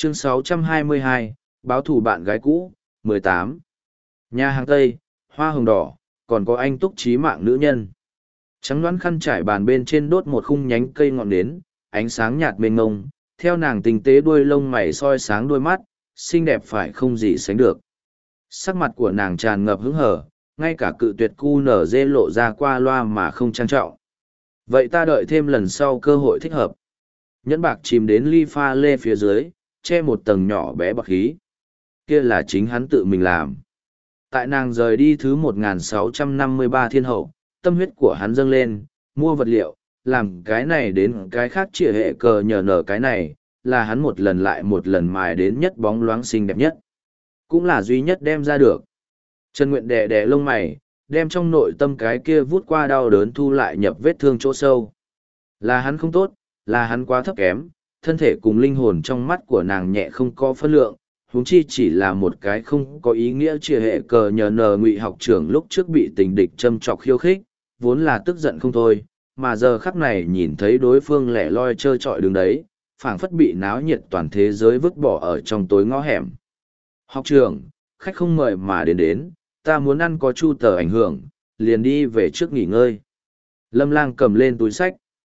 Chương 622, báo thù bạn gái cũ, 18. Nhà hàng Tây, hoa hồng đỏ, còn có anh túc trí mạng nữ nhân. Trắng đoán khăn trải bàn bên trên đốt một khung nhánh cây ngọn nến, ánh sáng nhạt mênh mông, theo nàng tinh tế đuôi lông mày soi sáng đôi mắt, xinh đẹp phải không gì sánh được. Sắc mặt của nàng tràn ngập hứng hở, ngay cả cự tuyệt cu nở dê lộ ra qua loa mà không trang trọng. Vậy ta đợi thêm lần sau cơ hội thích hợp. Nhẫn bạc chìm đến ly pha lê phía dưới, che một tầng nhỏ bé bạc khí. Kia là chính hắn tự mình làm. Tại nàng rời đi thứ 1653 thiên hậu, tâm huyết của hắn dâng lên, mua vật liệu, làm cái này đến cái khác chĩa hệ cờ nhờ nở cái này, là hắn một lần lại một lần mài đến nhất bóng loáng xinh đẹp nhất. Cũng là duy nhất đem ra được. Trần Nguyện đè đè lông mày, đem trong nội tâm cái kia vút qua đau đớn thu lại nhập vết thương chỗ sâu. Là hắn không tốt, là hắn quá thấp kém, thân thể cùng linh hồn trong mắt của nàng nhẹ không có phân lượng, huống chi chỉ là một cái không có ý nghĩa chĩa hệ cờ nhờ nờ ngụy học trưởng lúc trước bị tình địch châm chọc khiêu khích, vốn là tức giận không thôi, mà giờ khắc này nhìn thấy đối phương lẻ loi trơ trọi đứng đấy, phảng phất bị náo nhiệt toàn thế giới vứt bỏ ở trong tối ngõ hẻm. Học trưởng, khách không mời mà đến, ta muốn ăn có chu tờ ảnh hưởng, liền đi về trước nghỉ ngơi. Lâm Lang cầm lên túi sách.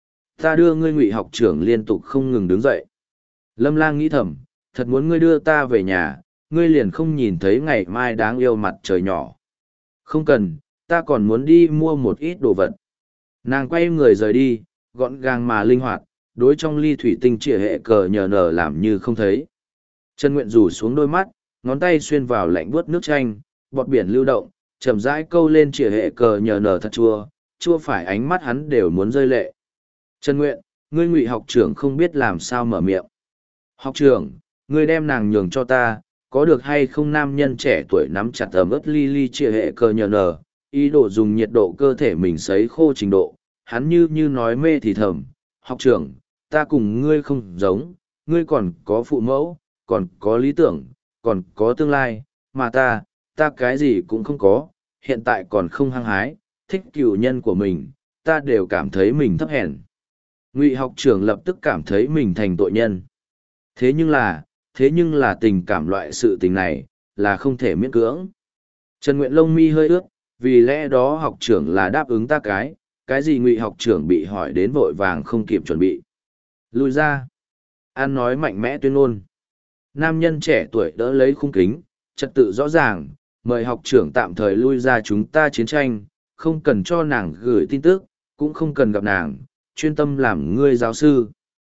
Ta đưa ngươi ngụy học trưởng liên tục không ngừng đứng dậy. Lâm Lang nghĩ thầm, thật muốn ngươi đưa ta về nhà, ngươi liền không nhìn thấy ngày mai đáng yêu mặt trời nhỏ. Không cần, ta còn muốn đi mua một ít đồ vật. Nàng quay người rời đi, gọn gàng mà linh hoạt, đối trong ly thủy tinh chĩa hệ cờ nhờ nở làm như không thấy. Trần Nguyện rủ xuống đôi mắt, ngón tay xuyên vào lạnh buốt nước chanh, bọt biển lưu động, chậm rãi câu lên chĩa hệ cờ nhờ nở thật chua, chua phải ánh mắt hắn đều muốn rơi lệ. Trần Nguyện, ngươi ngụy học trưởng không biết làm sao mở miệng. Học trưởng, ngươi đem nàng nhường cho ta, có được hay không? Nam nhân trẻ tuổi nắm chặt ấm ớt ly chĩa hệ cờ nhờ nở, ý đồ dùng nhiệt độ cơ thể mình sấy khô trình độ, hắn như nói mê thì thầm. Học trưởng, ta cùng ngươi không giống, ngươi còn có phụ mẫu, còn có lý tưởng, còn có tương lai, mà ta cái gì cũng không có, hiện tại còn không hăng hái, thích cựu nhân của mình, ta đều cảm thấy mình thấp hèn. Ngụy học trưởng lập tức cảm thấy mình thành tội nhân. Thế nhưng là tình cảm loại sự tình này, là không thể miễn cưỡng. Trần Nguyện lông mi hơi ướt, vì lẽ đó học trưởng là đáp ứng ta cái gì? Ngụy học trưởng bị hỏi đến vội vàng không kịp chuẩn bị. Lùi ra. An nói mạnh mẽ tuyên ngôn. Nam nhân trẻ tuổi đỡ lấy khung kính, trật tự rõ ràng, mời học trưởng tạm thời lui ra, chúng ta chiến tranh, không cần cho nàng gửi tin tức, cũng không cần gặp nàng, chuyên tâm làm ngươi giáo sư.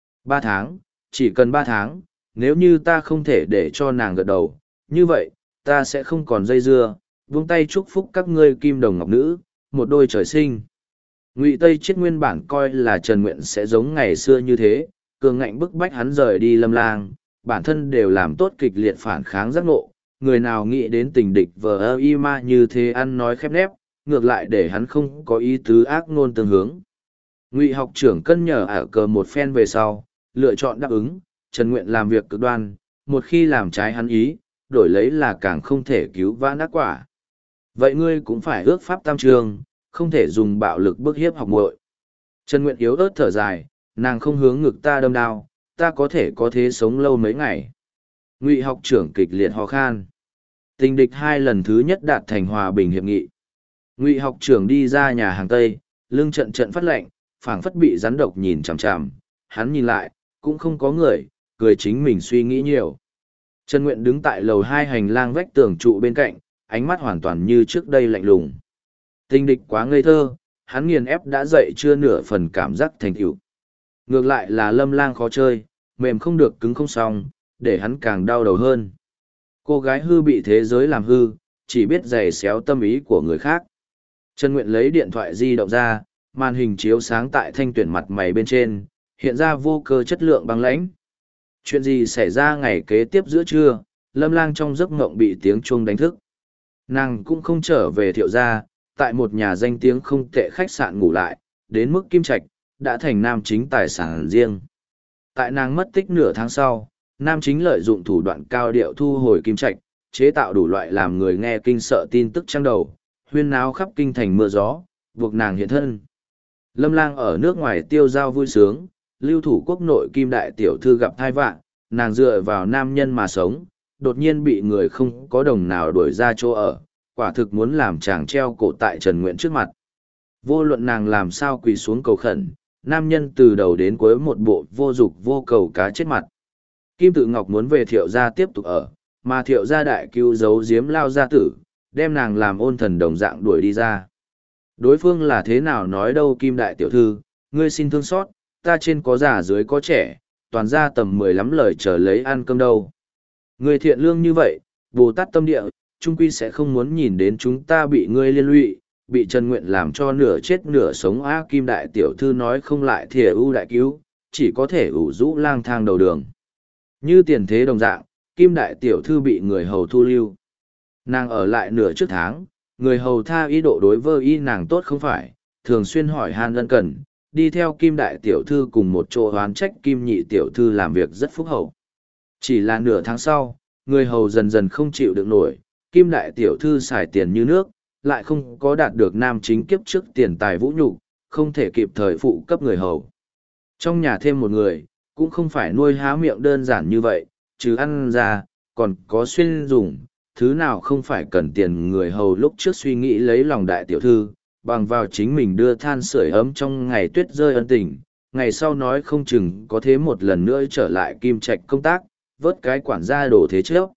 3 tháng, chỉ cần 3 tháng, nếu như ta không thể để cho nàng gật đầu, như vậy, ta sẽ không còn dây dưa, buông tay chúc phúc các ngươi kim đồng ngọc nữ, một đôi trời sinh. Ngụy Tây Chiết nguyên bản coi là Trần Nguyện sẽ giống ngày xưa như thế, cường ngạnh bức bách hắn rời đi Lâm Lang, bản thân đều làm tốt kịch liệt phản kháng giác ngộ, người nào nghĩ đến tình địch vờ y ma như thế ăn nói khép nép, ngược lại để hắn không có ý tứ ác ngôn tương hướng. Ngụy học trưởng cân nhở ả cờ một phen về sau, lựa chọn đáp ứng, Trần Nguyện làm việc cực đoan, một khi làm trái hắn ý, đổi lấy là càng không thể cứu vãn ác quả. Vậy ngươi cũng phải ước pháp tam trường, không thể dùng bạo lực bức hiếp học muội. Trần Nguyện yếu ớt thở dài, nàng không hướng ngực ta đâm đao, ta có thể có thế sống lâu mấy ngày. Ngụy học trưởng kịch liệt ho khan. Tình địch 2 lần thứ nhất đạt thành hòa bình hiệp nghị. Ngụy học trưởng đi ra nhà hàng Tây, lưng trận trận phát lạnh, phảng phất bị rắn độc nhìn chằm chằm. Hắn nhìn lại, cũng không có người, cười chính mình suy nghĩ nhiều. Trần Nguyện đứng tại lầu 2 hành lang vách tường trụ bên cạnh, ánh mắt hoàn toàn như trước đây lạnh lùng. Tình địch quá ngây thơ, hắn nghiền ép đã dậy chưa nửa phần cảm giác thành tựu. Ngược lại là Lâm Lang khó chơi, mềm không được cứng không xong, để hắn càng đau đầu hơn. Cô gái hư bị thế giới làm hư, chỉ biết giày xéo tâm ý của người khác. Trần Nguyện lấy điện thoại di động ra, màn hình chiếu sáng tại thanh tuyển mặt mày bên trên, hiện ra vô cơ chất lượng băng lãnh. Chuyện gì xảy ra ngày kế tiếp giữa trưa, Lâm Lang trong giấc mộng bị tiếng chuông đánh thức. Nàng cũng không trở về Thiệu gia, tại một nhà danh tiếng không tệ khách sạn ngủ lại, đến mức Kim Trạch, đã thành nam chính tài sản riêng. Tại nàng mất tích nửa tháng sau, nam chính lợi dụng thủ đoạn cao điệu thu hồi Kim Trạch, chế tạo đủ loại làm người nghe kinh sợ tin tức trang đầu, huyên náo khắp kinh thành mưa gió, buộc nàng hiện thân. Lâm Lang ở nước ngoài tiêu giao vui sướng, lưu thủ quốc nội Kim đại tiểu thư gặp thai vạn, nàng dựa vào nam nhân mà sống, đột nhiên bị người không có đồng nào đuổi ra chỗ ở, quả thực muốn làm chàng treo cổ tại Trần Nguyện trước mặt. Vô luận nàng làm sao quỳ xuống cầu khẩn, nam nhân từ đầu đến cuối một bộ vô dục vô cầu cá chết mặt. Kim Tự Ngọc muốn về Thiệu gia tiếp tục ở, mà Thiệu gia đại cứu giấu giếm Lao gia tử, đem nàng làm ôn thần đồng dạng đuổi đi ra. Đối phương là thế nào nói đâu Kim đại tiểu thư, ngươi xin thương xót, ta trên có già dưới có trẻ, toàn ra tầm 15 lời chờ lấy ăn cơm đâu. Ngươi thiện lương như vậy, Bồ Tát tâm địa, trung quy sẽ không muốn nhìn đến chúng ta bị ngươi liên lụy, bị Trần Nguyện làm cho nửa chết nửa sống á. Kim đại tiểu thư nói không lại thìa ưu đại cứu, chỉ có thể ủ rũ lang thang đầu đường. Như tiền thế đồng dạng, Kim đại tiểu thư bị người hầu thu lưu. Nàng ở lại nửa trước tháng, người hầu tha ý độ đối với y nàng tốt không phải, thường xuyên hỏi han ân cần, đi theo Kim đại tiểu thư cùng một chỗ oán trách Kim nhị tiểu thư làm việc rất phúc hậu. Chỉ là nửa tháng sau, người hầu dần dần không chịu được nổi, Kim đại tiểu thư xài tiền như nước, lại không có đạt được nam chính kiếp trước tiền tài vũ nhục, không thể kịp thời phụ cấp người hầu. Trong nhà thêm một người, cũng không phải nuôi há miệng đơn giản như vậy, chứ ăn ra, còn có xuyên dùng, thứ nào không phải cần tiền. Người hầu lúc trước suy nghĩ lấy lòng đại tiểu thư, bằng vào chính mình đưa than sưởi ấm trong ngày tuyết rơi ân tình, ngày sau nói không chừng có thế một lần nữa trở lại Kim Trạch công tác, vớt cái quản gia đổ thế trước.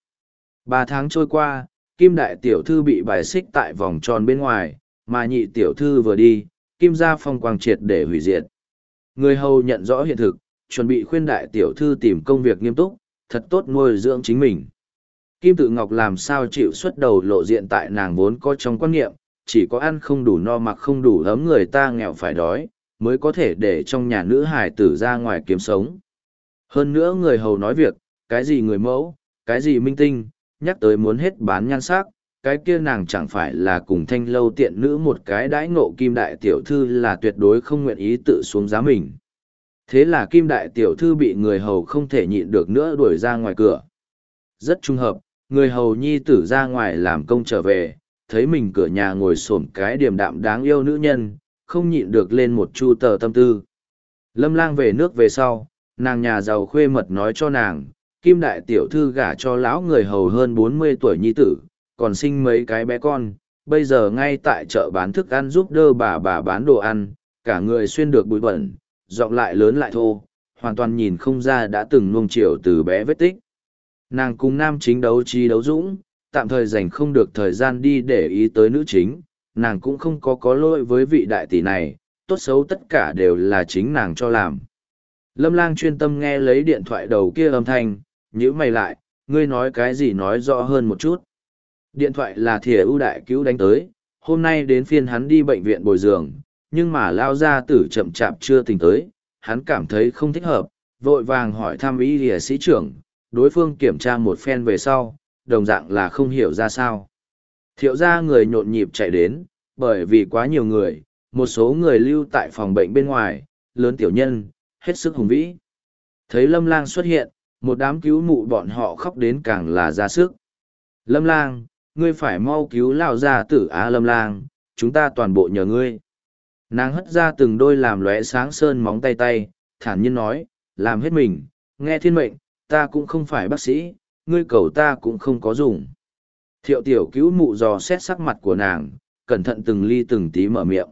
3 tháng trôi qua, Kim đại tiểu thư bị bài xích tại vòng tròn bên ngoài, mà nhị tiểu thư vừa đi, Kim gia phong quang triệt để hủy diệt. Người hầu nhận rõ hiện thực, chuẩn bị khuyên đại tiểu thư tìm công việc nghiêm túc, thật tốt nuôi dưỡng chính mình. Kim Tự Ngọc làm sao chịu xuất đầu lộ diện tại nàng vốn có trong quan niệm, chỉ có ăn không đủ no mặc không đủ ấm người ta nghèo phải đói, mới có thể để trong nhà nữ hài tử ra ngoài kiếm sống. Hơn nữa người hầu nói việc, cái gì người mẫu, cái gì minh tinh, nhắc tới muốn hết bán nhan sắc, cái kia nàng chẳng phải là cùng thanh lâu tiện nữ một cái đãi ngộ. Kim đại tiểu thư là tuyệt đối không nguyện ý tự xuống giá mình. Thế là Kim đại tiểu thư bị người hầu không thể nhịn được nữa đuổi ra ngoài cửa. Rất trung hợp, người hầu nhi tử ra ngoài làm công trở về, thấy mình cửa nhà ngồi xổm cái điềm đạm đáng yêu nữ nhân, không nhịn được lên một chu tờ tâm tư. Lâm Lang về nước về sau, nàng nhà giàu khuê mật nói cho nàng, Kim đại tiểu thư gả cho lão người hầu hơn 40 tuổi nhi tử, còn sinh mấy cái bé con, bây giờ ngay tại chợ bán thức ăn giúp đỡ bà bán đồ ăn, cả người xuyên được bụi bẩn, giọng lại lớn lại thô, hoàn toàn nhìn không ra đã từng nuông chiều từ bé vết tích. Nàng cùng nam chính đấu trí đấu dũng, tạm thời dành không được thời gian đi để ý tới nữ chính, nàng cũng không có lỗi với vị đại tỷ này, tốt xấu tất cả đều là chính nàng cho làm. Lâm Lang chuyên tâm nghe lấy điện thoại đầu kia âm thanh, nhíu mày lại, ngươi nói cái gì nói rõ hơn một chút. Điện thoại là thìa ưu đại cứu đánh tới, hôm nay đến phiên hắn đi bệnh viện bồi giường, nhưng mà lao gia tử chậm chạp chưa tỉnh tới, hắn cảm thấy không thích hợp, vội vàng hỏi thăm y y sĩ trưởng, đối phương kiểm tra một phen về sau, đồng dạng là không hiểu ra sao. Thiệu gia người nhộn nhịp chạy đến, bởi vì quá nhiều người, một số người lưu tại phòng bệnh bên ngoài, lớn tiểu nhân, hết sức hùng vĩ. Thấy Lâm Lang xuất hiện, một đám cứu mụ bọn họ khóc đến càng là ra sức. Lâm Lang, ngươi phải mau cứu lao gia tử á. Lâm Lang, chúng ta toàn bộ nhờ ngươi. Nàng hất ra từng đôi làm lóe sáng sơn móng tay, thản nhiên nói, làm hết mình, nghe thiên mệnh, ta cũng không phải bác sĩ, ngươi cầu ta cũng không có dùng. Thiệu tiểu cứu mụ dò xét sắc mặt của nàng, cẩn thận từng ly từng tí mở miệng.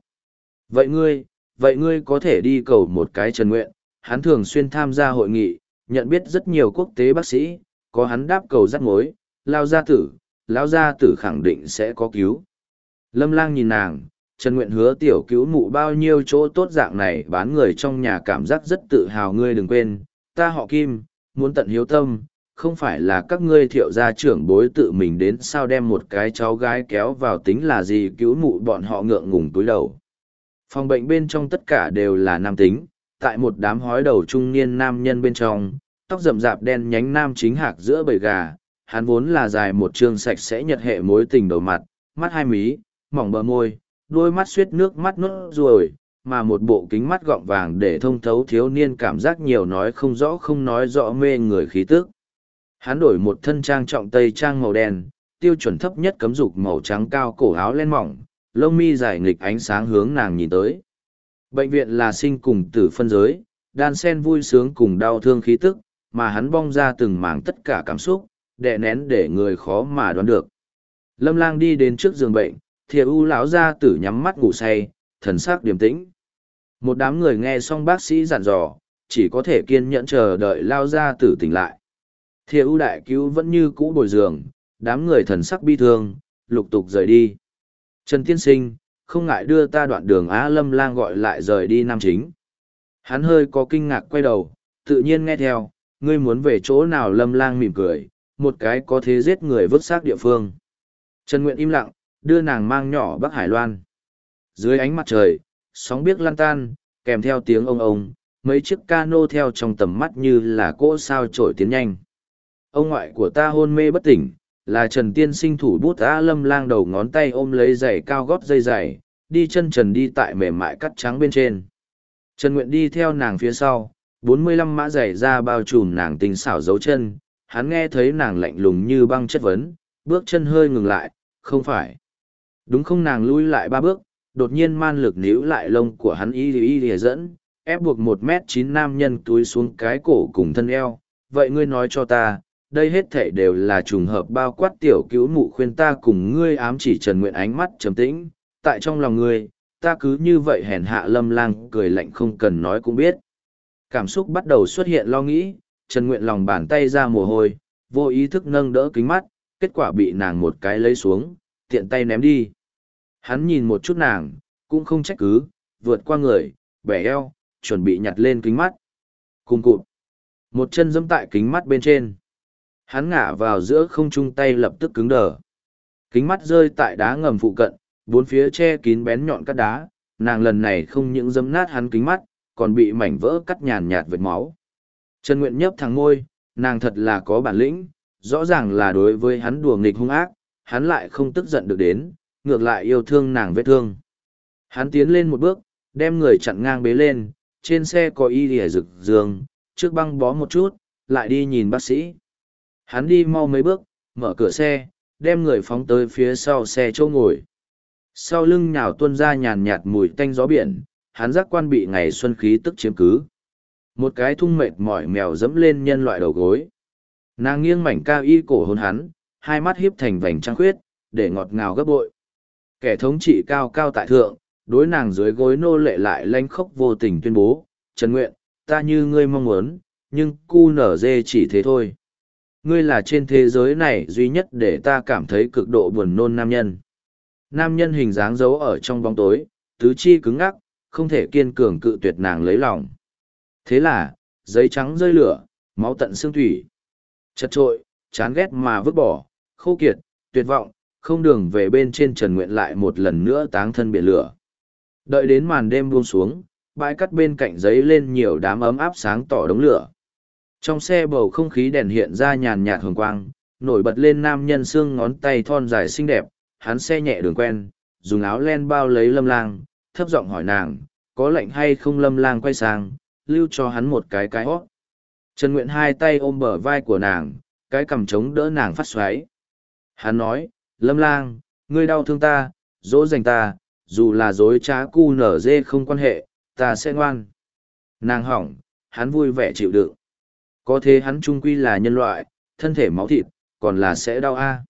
Vậy ngươi có thể đi cầu một cái Trần Nguyện, hắn thường xuyên tham gia hội nghị, nhận biết rất nhiều quốc tế bác sĩ, có hắn đáp cầu dắt mối, lao gia tử khẳng định sẽ có cứu. Lâm Lang nhìn nàng, Trần Nguyện hứa tiểu cứu mụ bao nhiêu chỗ tốt dạng này bán người trong nhà cảm giác rất tự hào. Ngươi đừng quên, ta họ Kim, muốn tận hiếu tâm, không phải là các ngươi Thiệu gia trưởng bối tự mình đến sao đem một cái cháu gái kéo vào tính là gì. Cứu mụ bọn họ ngượng ngùng túi đầu. Phòng bệnh bên trong tất cả đều là nam tính, tại một đám hói đầu trung niên nam nhân bên trong, tóc rậm rạp đen nhánh nam chính hạc giữa bầy gà, hắn vốn là dài một trương sạch sẽ nhật hệ mối tình đầu mặt, mắt hai mí, mỏng bờ môi, đôi mắt suýt nước mắt nốt ruồi, mà một bộ kính mắt gọng vàng để thông thấu thiếu niên cảm giác nhiều nói không nói rõ mê người khí tức. Hắn đổi một thân trang trọng tây trang màu đen, tiêu chuẩn thấp nhất cấm dục màu trắng cao cổ áo len mỏng, lông mi dài nghịch ánh sáng hướng nàng nhìn tới. Bệnh viện là sinh cùng tử phân giới, đan sen vui sướng cùng đau thương khí tức, mà hắn bong ra từng mảng tất cả cảm xúc, đè nén để người khó mà đoán được. Lâm Lang đi đến trước giường bệnh, Thiệu U lão gia tử nhắm mắt ngủ say, thần sắc điềm tĩnh. Một đám người nghe xong bác sĩ dặn dò, chỉ có thể kiên nhẫn chờ đợi lao gia tử tỉnh lại. Thiệu U đại cứu vẫn như cũ bồi giường, đám người thần sắc bi thương, lục tục rời đi. Trần Tiên Sinh, không ngại đưa ta đoạn đường Á. Lâm Lang gọi lại rời đi Nam Chính. Hắn hơi có kinh ngạc quay đầu, tự nhiên nghe theo, ngươi muốn về chỗ nào? Lâm Lang mỉm cười, một cái có thế giết người vứt xác địa phương. Trần Nguyện im lặng, đưa nàng mang nhỏ Bắc Hải Loan. Dưới ánh mặt trời, sóng biếc lan tan, kèm theo tiếng ông, mấy chiếc cano theo trong tầm mắt như là cỗ sao trổi tiến nhanh. Ông ngoại của ta hôn mê bất tỉnh, là Trần Tiên Sinh thủ bút á. Lâm Lang đầu ngón tay ôm lấy giày cao gót dây giày, đi chân trần đi tại mềm mại cắt trắng bên trên. Trần Nguyện đi theo nàng phía sau, 45 mã giày ra bao trùm nàng tinh xảo dấu chân. Hắn nghe thấy nàng lạnh lùng như băng chất vấn, bước chân hơi ngừng lại, không phải. Đúng không? Nàng lui lại 3 bước, đột nhiên man lực níu lại lông của hắn y dẫn, ép buộc 1m9 nam nhân túi xuống cái cổ cùng thân eo. Vậy ngươi nói cho ta, đây hết thảy đều là trùng hợp bao quát tiểu cứu mụ khuyên ta cùng ngươi ám chỉ. Trần Nguyện ánh mắt trầm tĩnh, tại trong lòng ngươi, ta cứ như vậy hèn hạ. Lâm Lang cười lạnh không cần nói cũng biết. Cảm xúc bắt đầu xuất hiện lo nghĩ, Trần Nguyện lòng bàn tay ra mồ hôi, vô ý thức nâng đỡ kính mắt, kết quả bị nàng một cái lấy xuống, tiện tay ném đi. Hắn nhìn một chút nàng, cũng không trách cứ, vượt qua người, bẻ eo, chuẩn bị nhặt lên kính mắt. Cùng cụt, một chân giẫm tại kính mắt bên trên. Hắn ngã vào giữa không trung, tay lập tức cứng đờ. Kính mắt rơi tại đá ngầm phụ cận, bốn phía che kín bén nhọn cắt đá, nàng lần này không những giẫm nát hắn kính mắt, còn bị mảnh vỡ cắt nhàn nhạt vệt máu. Trần Nguyện nhấp thẳng môi, nàng thật là có bản lĩnh, rõ ràng là đối với hắn đùa nghịch hung ác, hắn lại không tức giận được đến, ngược lại yêu thương nàng vết thương. Hắn tiến lên một bước, đem người chặn ngang bế lên, trên xe có y lìa rực giường, trước băng bó một chút, lại đi nhìn bác sĩ. Hắn đi mau mấy bước, mở cửa xe, đem người phóng tới phía sau xe chỗ ngồi. Sau lưng nhào tuôn ra nhàn nhạt mùi tanh gió biển, hắn giác quan bị ngày xuân khí tức chiếm cứ. Một cái thung mệt mỏi mèo dẫm lên nhân loại đầu gối. Nàng nghiêng mảnh cao y cổ hôn hắn, hai mắt hiếp thành vành trăng khuyết, để ngọt ngào gấp bội. Kẻ thống trị cao cao tại thượng, đối nàng dưới gối nô lệ lại lanh khốc vô tình tuyên bố, Trần Nguyện, ta như ngươi mong muốn, nhưng cu nở dê chỉ thế thôi. Ngươi là trên thế giới này duy nhất để ta cảm thấy cực độ buồn nôn nam nhân. Nam nhân hình dáng giấu ở trong bóng tối, tứ chi cứng ngắc, không thể kiên cường cự tuyệt nàng lấy lòng. Thế là, giấy trắng rơi lửa, máu tận xương thủy. Chật trội, chán ghét mà vứt bỏ, khô kiệt, tuyệt vọng, không đường về. Bên trên Trần Nguyện lại một lần nữa táng thân biển lửa. Đợi đến màn đêm buông xuống, bãi cắt bên cạnh giấy lên nhiều đám ấm áp sáng tỏ đống lửa. Trong xe bầu không khí đèn hiện ra nhàn nhạt hồng quang, nổi bật lên nam nhân xương ngón tay thon dài xinh đẹp. Hắn xe nhẹ đường quen, dùng áo len bao lấy Lâm Lang, thấp giọng hỏi nàng, có lạnh hay không? Lâm Lang quay sang, lưu cho hắn một cái hót. Trần Nguyện hai tay ôm bờ vai của nàng, cái cằm chống đỡ nàng phát xoáy. Hắn nói, Lâm Lang, ngươi đau thương ta, dỗ dành ta, dù là dối trá cu nở dê không quan hệ, ta sẽ ngoan. Nàng hỏng, hắn vui vẻ chịu đựng. Có thế hắn trung quy là nhân loại, thân thể máu thịt, còn là sẽ đau a.